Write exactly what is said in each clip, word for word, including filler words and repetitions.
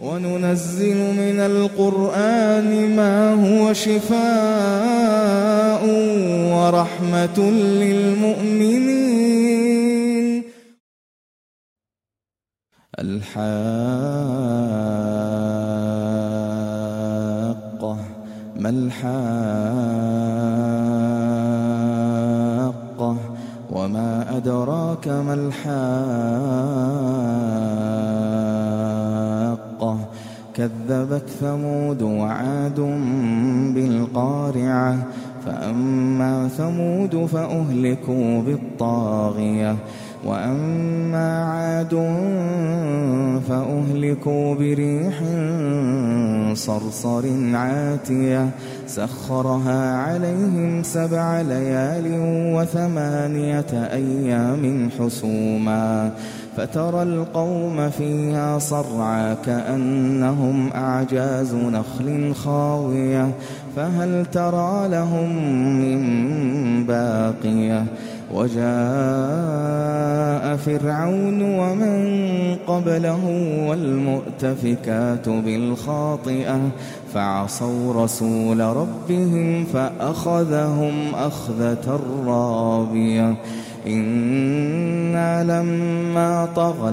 وننزل من القرآن ما هو شفاء ورحمة للمؤمنين. الحاقة ما الحاقة وما أدراك ما الحاقة كذبت ثمود وعاد بالقارعة فأما ثمود فأهلكوا بالطاغية وأما عاد فأهلكوا بريح صرصر عاتية سخرها عليهم سبع ليال وثمانية أيام حسوما فترى القوم فيها صرعى كأنهم أعجاز نخل خاوية فهل ترى لهم من باقية وجاء فرعون ومن قبله والمؤتفكات بالخاطئة فعصوا رسول ربهم فأخذهم أخذة رابية إنا لما طغى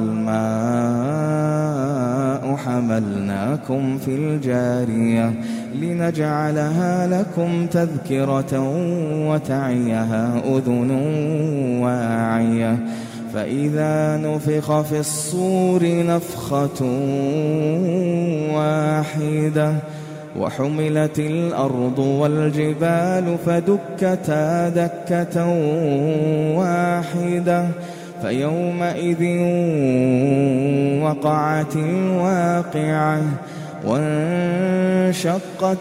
الماء حملناكم في الجارية لنجعلها لكم تذكرة وتعيها أذن واعية فإذا نفخ في الصور نفخة واحدة وحملت الأرض والجبال فدكتا دكة واحدة فيومئذ وقعت الواقعة وانشقت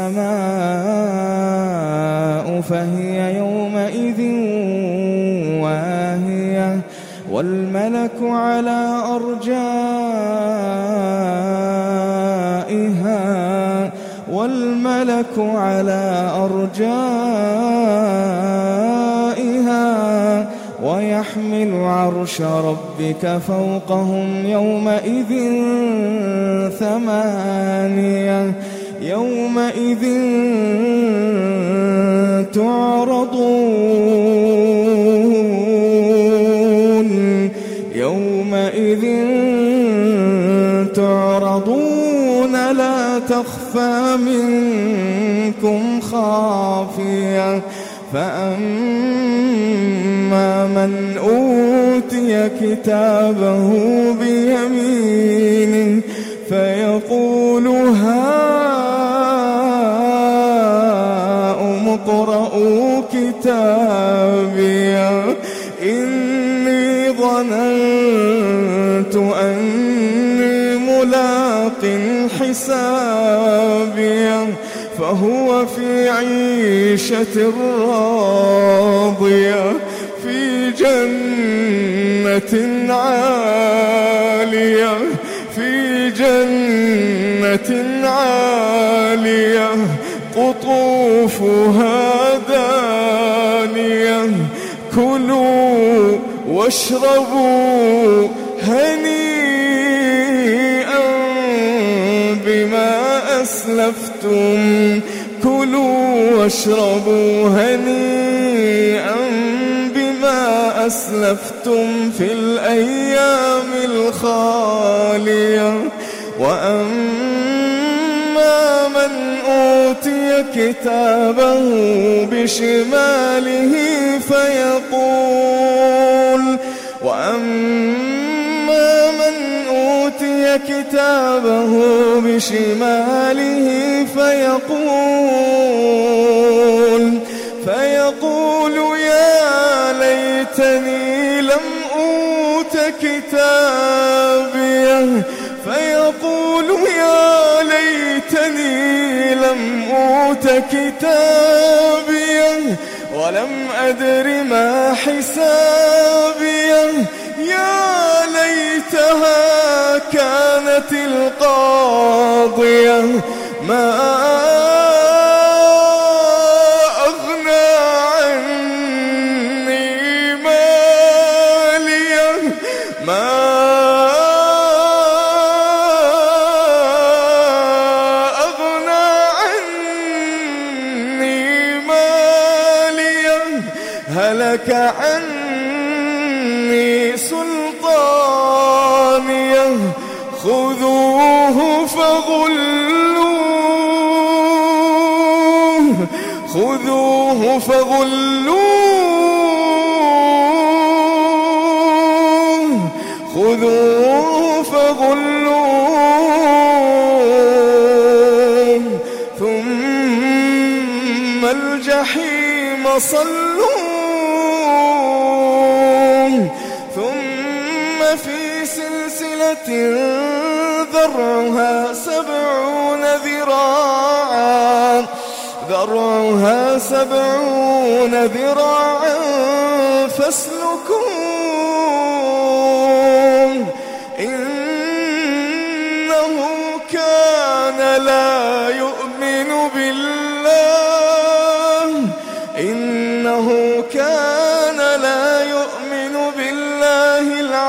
السماء فهي يومئذ واهية والملك على أرجائها والملك على أرجائها ويحمل عرش ربك فوقهم يومئذ ثمانية يومئذ تعرضون يومئذ تعرضون لا تخفى منكم خافية فأما من أوتي كتابه بيمينه فيقول هاؤم اقرءوا كتابيه إني ظننت أني ملاق حسابيه فهو في عيشة راضية في جنة عالية في جنة عالية قطوفها دانية كلوا واشربوا هنيئا بما أسلفتم كلوا واشربوا هنيئا بما أسلفتم في الأيام الخالية وأما من أوتي كتابه بشماله فيقول وأما من أوتي كتابه بشماله فيقول فيقول يا ليتني لم أوت كتابيه فيقول يا ليتني لم أوت كتابيه ولم أدر ما حسابيه يا ليتها كانت القاضية ما أغنى عني ماليه ما هلك عني سلطانيه خذوه فغلوه خذوه فغلوه خذوه فغلوه ثم الجحيم صلوه ثم في سلسلة ذرعها سبعون ذراعا ذرعها سبعون ذراعا فاسلكوه إنه كان لا يؤمن بالله إنه كان لا يؤمن بالله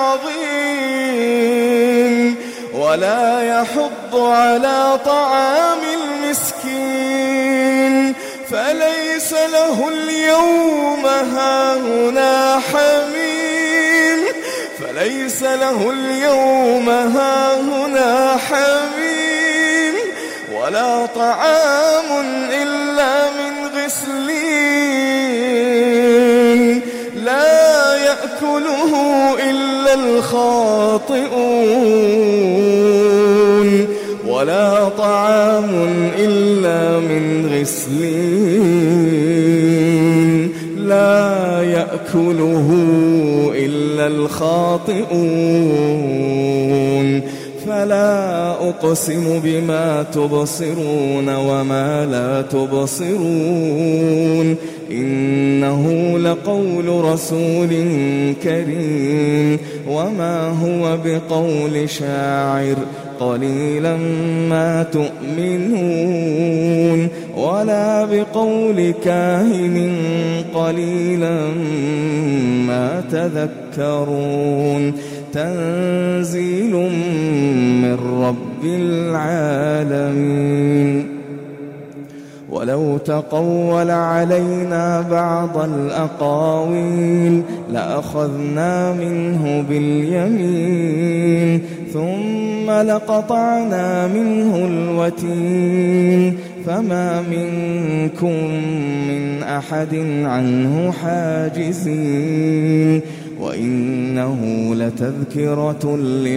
العظيم ولا يحض على طعام المسكين فليس له اليوم هاهنا حميم فليس له اليوم هاهنا حميم ولا طعام إلا من غسلين لا يأكله إلا الخاطئون ولا طعام إلا من غسلين لا يأكله إلا الخاطئون فلا أقسم بما تبصرون وما لا تبصرون إنه لقول رسول كريم وما هو بقول شاعر قليلا ما تؤمنون ولا بقول كاهن قليلا ما تذكرون تنزيل من رب العالمين ولو تقول علينا بعض الأقاويل لأخذنا منه باليمين ثم لقطعنا منه الوتين فما منكم من أحد عنه حاجزين وإنه لتذكرة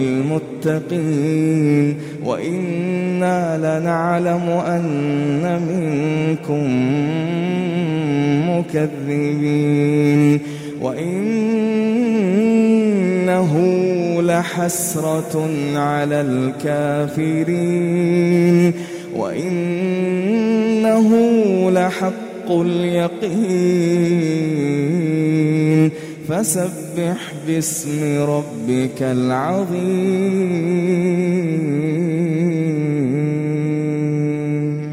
للمتقين وإنا لنعلم أن منكم مكذبين وإنه لحسرة على الكافرين وإنه لحق اليقين فسبح باسم ربك العظيم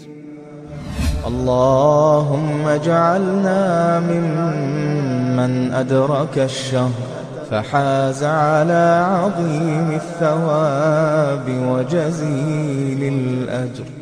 اللهم اجعلنا ممن أدرك الشهر فحاز على عظيم الثواب وجزيل الأجر